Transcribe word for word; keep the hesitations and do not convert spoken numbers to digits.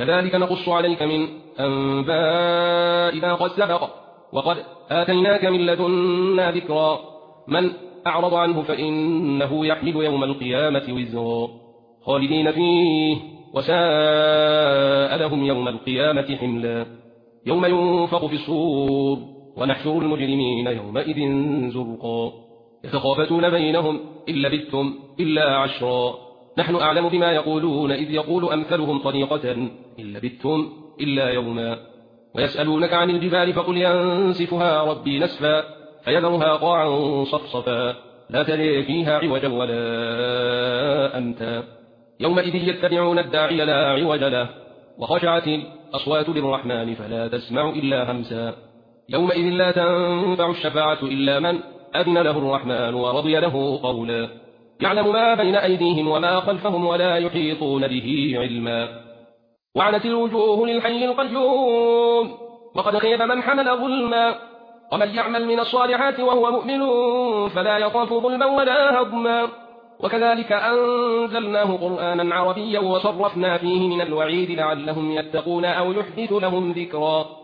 كذلك نقص عليك من أنباء ما قد سبق وقد آتيناك من لدنا ذكرا من أعرض عنه فإنه يحمل يوم القيامة وزرا خالدين فيه وساء لهم يوم القيامة حملا يوم ينفخ في الصور ونحشر المجرمين يومئذ زرقا يتخافتون بينهم إن لبثتم إلا عشرا نحن أعلم بما يقولون إذ يقول أمثلهم طريقة إن لبثتم إلا يوما ويسألونك عن الجبال فقل ينسفها ربي نسفا فيذرها قاعا صفصفا لا ترى فيها عوجا ولا أمتا يومئذ يتبعون الداعي لا عوج له وخشعت الأصوات للرحمن فلا تسمع إلا همسا يومئذ لا تنفع الشفاعة إلا من أذن له الرحمن ورضي له قولا يعلم ما بين أيديهم وما خلفهم ولا يحيطون به علما وعنت الوجوه للحي القيوم وقد خيب من حمل ظلما ومن يعمل من الصالحات وهو مؤمن فلا يخاف ظلما ولا هضما وكذلك أنزلناه قرآنا عربيا وصرفنا فيه من الوعيد لعلهم يتقون أو يحدث لهم ذكرا